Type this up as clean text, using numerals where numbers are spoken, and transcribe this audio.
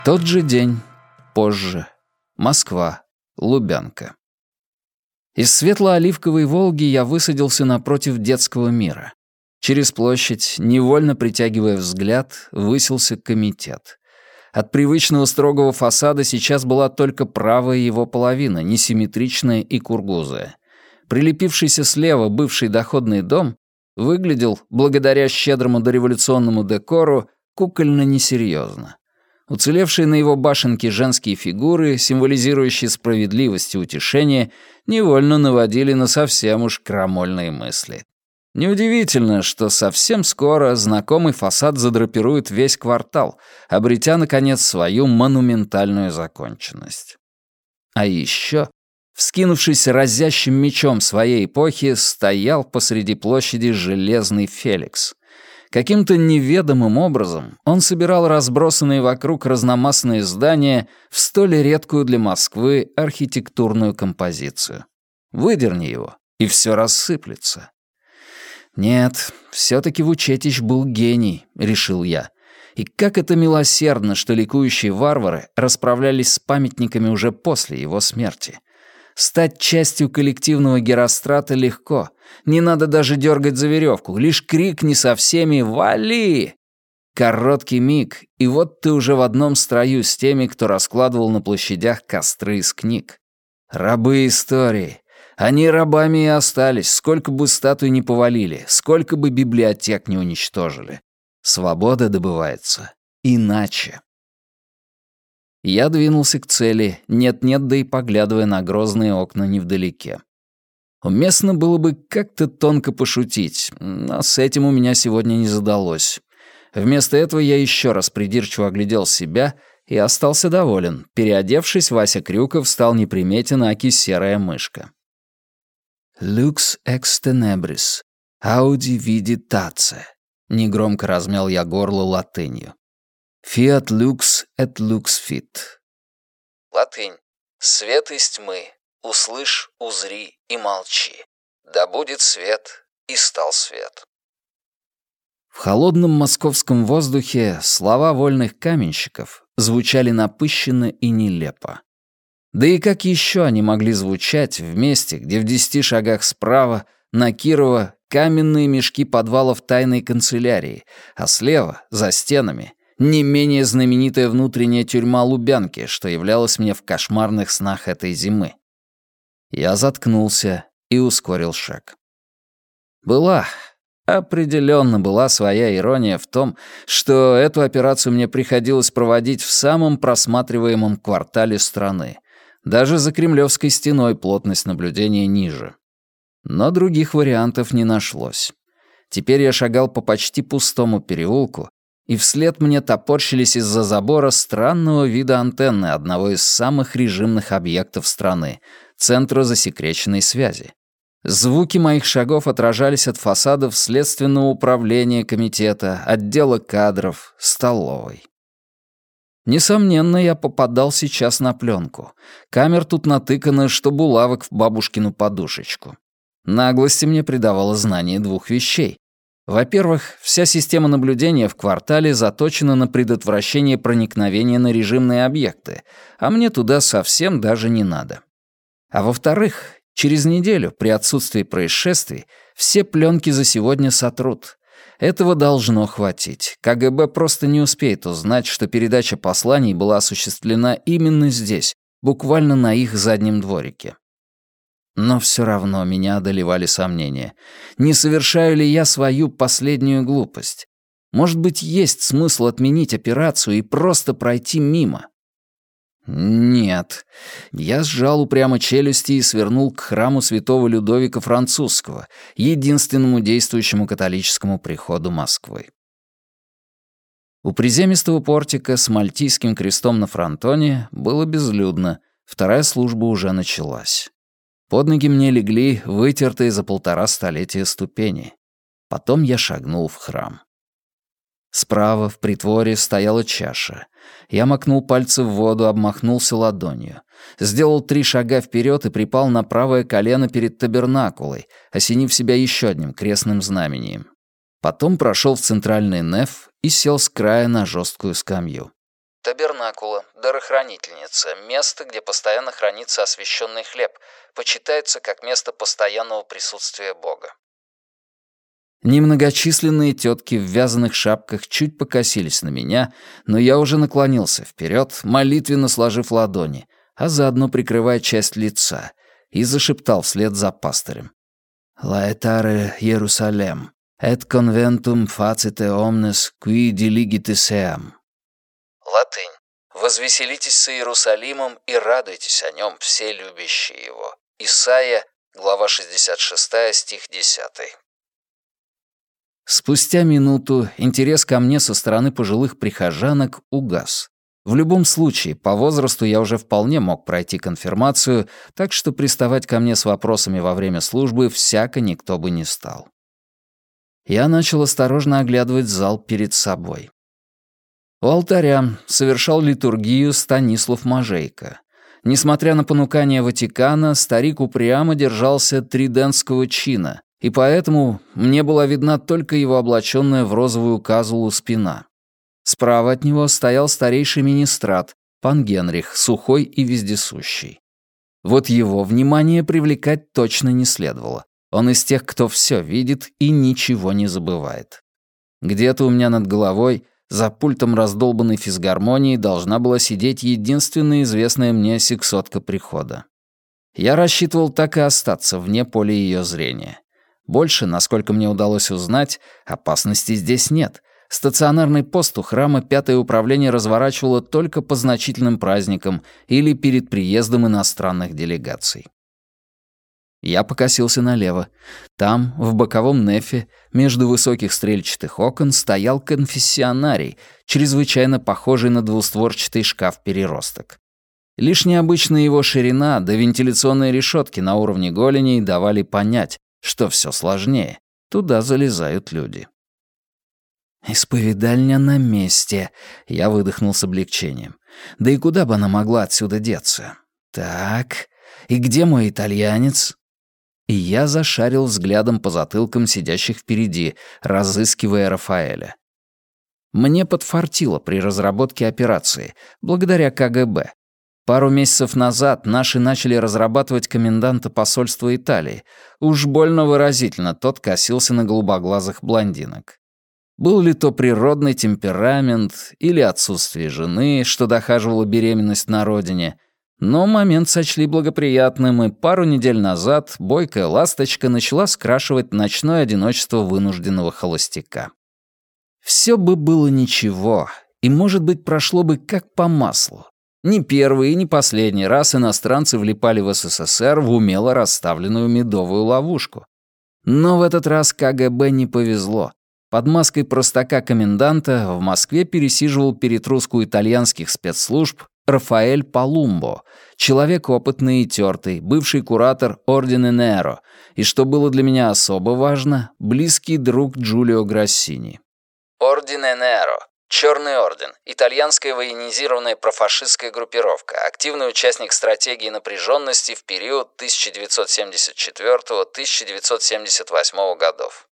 Тот же день, позже. Москва, Лубянка. Из светло-оливковой «Волги» я высадился напротив детского мира. Через площадь, невольно притягивая взгляд, высился комитет. От привычного строгого фасада сейчас была только правая его половина, несимметричная и кургузая. Прилепившийся слева бывший доходный дом выглядел, благодаря щедрому дореволюционному декору, кукольно-несерьезно. Уцелевшие на его башенке женские фигуры, символизирующие справедливость и утешение, невольно наводили на совсем уж крамольные мысли. Неудивительно, что совсем скоро знакомый фасад задрапирует весь квартал, обретя, наконец, свою монументальную законченность. А еще, вскинувшись разящим мечом своей эпохи, стоял посреди площади железный Феликс. Каким-то неведомым образом он собирал разбросанные вокруг разномастные здания в столь редкую для Москвы архитектурную композицию. Выдерни его, и все рассыплется. Нет, все-таки Вучетич был гений, решил я. И как это милосердно, что ликующие варвары расправлялись с памятниками уже после его смерти. Стать частью коллективного Герострата легко. Не надо даже дергать за веревку, лишь крикни со всеми «Вали!». Короткий миг, и вот ты уже в одном строю с теми, кто раскладывал на площадях костры из книг. Рабы истории. Они рабами и остались, сколько бы статуй не повалили, сколько бы библиотек не уничтожили. Свобода добывается иначе. Я двинулся к цели, нет-нет, да и поглядывая на грозные окна невдалеке. Уместно было бы как-то тонко пошутить, но с этим у меня сегодня не задалось. Вместо этого я еще раз придирчиво оглядел себя и остался доволен. Переодевшись, Вася Крюков стал неприметен, аки серая мышка. «Lux ex tenebris, audi viditace», — негромко размял я горло латынью. «Fiat lux et lux fit». Латынь. «Свет из тьмы. Услышь, узри и молчи. Да будет свет, и стал свет». В холодном московском воздухе слова вольных каменщиков звучали напыщенно и нелепо. Да и как еще они могли звучать в месте, где в 10 шагах справа, на Кирова, каменные мешки подвалов тайной канцелярии, а слева, за стенами, не менее знаменитая внутренняя тюрьма Лубянки, что являлась мне в кошмарных снах этой зимы. Я заткнулся и ускорил шаг. Определенно была своя ирония в том, что эту операцию мне приходилось проводить в самом просматриваемом квартале страны. Даже за Кремлевской стеной плотность наблюдения ниже. Но других вариантов не нашлось. Теперь я шагал по почти пустому переулку, и вслед мне топорщились из-за забора странного вида антенны одного из самых режимных объектов страны — Центра засекреченной связи. Звуки моих шагов отражались от фасадов Следственного управления комитета, отдела кадров, столовой. Несомненно, я попадал сейчас на пленку. Камер тут натыкано, что булавок в бабушкину подушечку. Наглости мне придавало знание двух вещей. Во-первых, вся система наблюдения в квартале заточена на предотвращение проникновения на режимные объекты, а мне туда совсем даже не надо. А во-вторых, через неделю, при отсутствии происшествий, все пленки за сегодня сотрут. Этого должно хватить. КГБ просто не успеет узнать, что передача посланий была осуществлена именно здесь, буквально на их заднем дворике. Но все равно меня одолевали сомнения. Не совершаю ли я свою последнюю глупость? Может быть, есть смысл отменить операцию и просто пройти мимо? Нет. Я сжал упрямо челюсти и свернул к храму святого Людовика Французского, единственному действующему католическому приходу Москвы. У приземистого портика с мальтийским крестом на фронтоне было безлюдно, вторая служба уже началась. Под ноги мне легли вытертые за 1,5 столетия ступени. Потом я шагнул в храм. Справа, в притворе, стояла чаша. Я макнул пальцы в воду, обмахнулся ладонью. Сделал 3 шага вперед и припал на правое колено перед табернакулой, осенив себя еще одним крестным знамением. Потом прошел в центральный неф и сел с края на жесткую скамью. Табернакула, дарохранительница, место, где постоянно хранится освященный хлеб, почитается как место постоянного присутствия Бога. Немногочисленные тетки в вязаных шапках чуть покосились на меня, но я уже наклонился вперед, молитвенно сложив ладони, а заодно прикрывая часть лица, и зашептал вслед за пастырем. «Laetare Иерусалем, et conventum facite omnes qui diligite seam». Латынь. «Возвеселитесь с Иерусалимом и радуйтесь о нем, все любящие его». Исайя, глава 66, стих 10. Спустя минуту интерес ко мне со стороны пожилых прихожанок угас. В любом случае, по возрасту я уже вполне мог пройти конфирмацию, так что приставать ко мне с вопросами во время службы всяко никто бы не стал. Я начал осторожно оглядывать зал перед собой. У алтаря совершал литургию Станислав Можейко. Несмотря на понукание Ватикана, старик упрямо держался тридентского чина, и поэтому мне была видна только его облаченная в розовую казулу спина. Справа от него стоял старейший министрат, пан Генрих, сухой и вездесущий. Вот его внимание привлекать точно не следовало. Он из тех, кто все видит и ничего не забывает. Где-то у меня над головой, за пультом раздолбанной физгармонии, должна была сидеть единственная известная мне сексотка прихода. Я рассчитывал так и остаться вне поля ее зрения. Больше, насколько мне удалось узнать, опасности здесь нет. Стационарный пост у храма 5-е управление разворачивало только по значительным праздникам или перед приездом иностранных делегаций. Я покосился налево. Там, в боковом нефе, между высоких стрельчатых окон, стоял конфессионарий, чрезвычайно похожий на двустворчатый шкаф-переросток. Лишь необычная его ширина да вентиляционные решетки на уровне голеней давали понять, что все сложнее. Туда залезают люди. «Исповедальня на месте», — я выдохнул с облегчением. «Да и куда бы она могла отсюда деться? Так, и где мой итальянец?» И я зашарил взглядом по затылкам сидящих впереди, разыскивая Рафаэля. Мне подфартило при разработке операции, благодаря КГБ. Пару месяцев назад наши начали разрабатывать коменданта посольства Италии. Уж больно выразительно тот косился на голубоглазых блондинок. Был ли то природный темперамент или отсутствие жены, что дохаживала беременность на родине, но момент сочли благоприятным, и пару недель назад бойкая ласточка начала скрашивать ночное одиночество вынужденного холостяка. Все бы было ничего, и, может быть, прошло бы как по маслу. Не первый и не последний раз иностранцы влипали в СССР в умело расставленную медовую ловушку. Но в этот раз КГБ не повезло. Под маской простака-коменданта в Москве пересиживал перетруску итальянских спецслужб Рафаэль Палумбо, человек опытный и тёртый, бывший куратор Ордена Неро, и, что было для меня особо важно, близкий друг Джулио Грассини. Ордене Неро. Черный орден. Итальянская военизированная профашистская группировка. Активный участник стратегии напряженности в период 1974-1978 годов.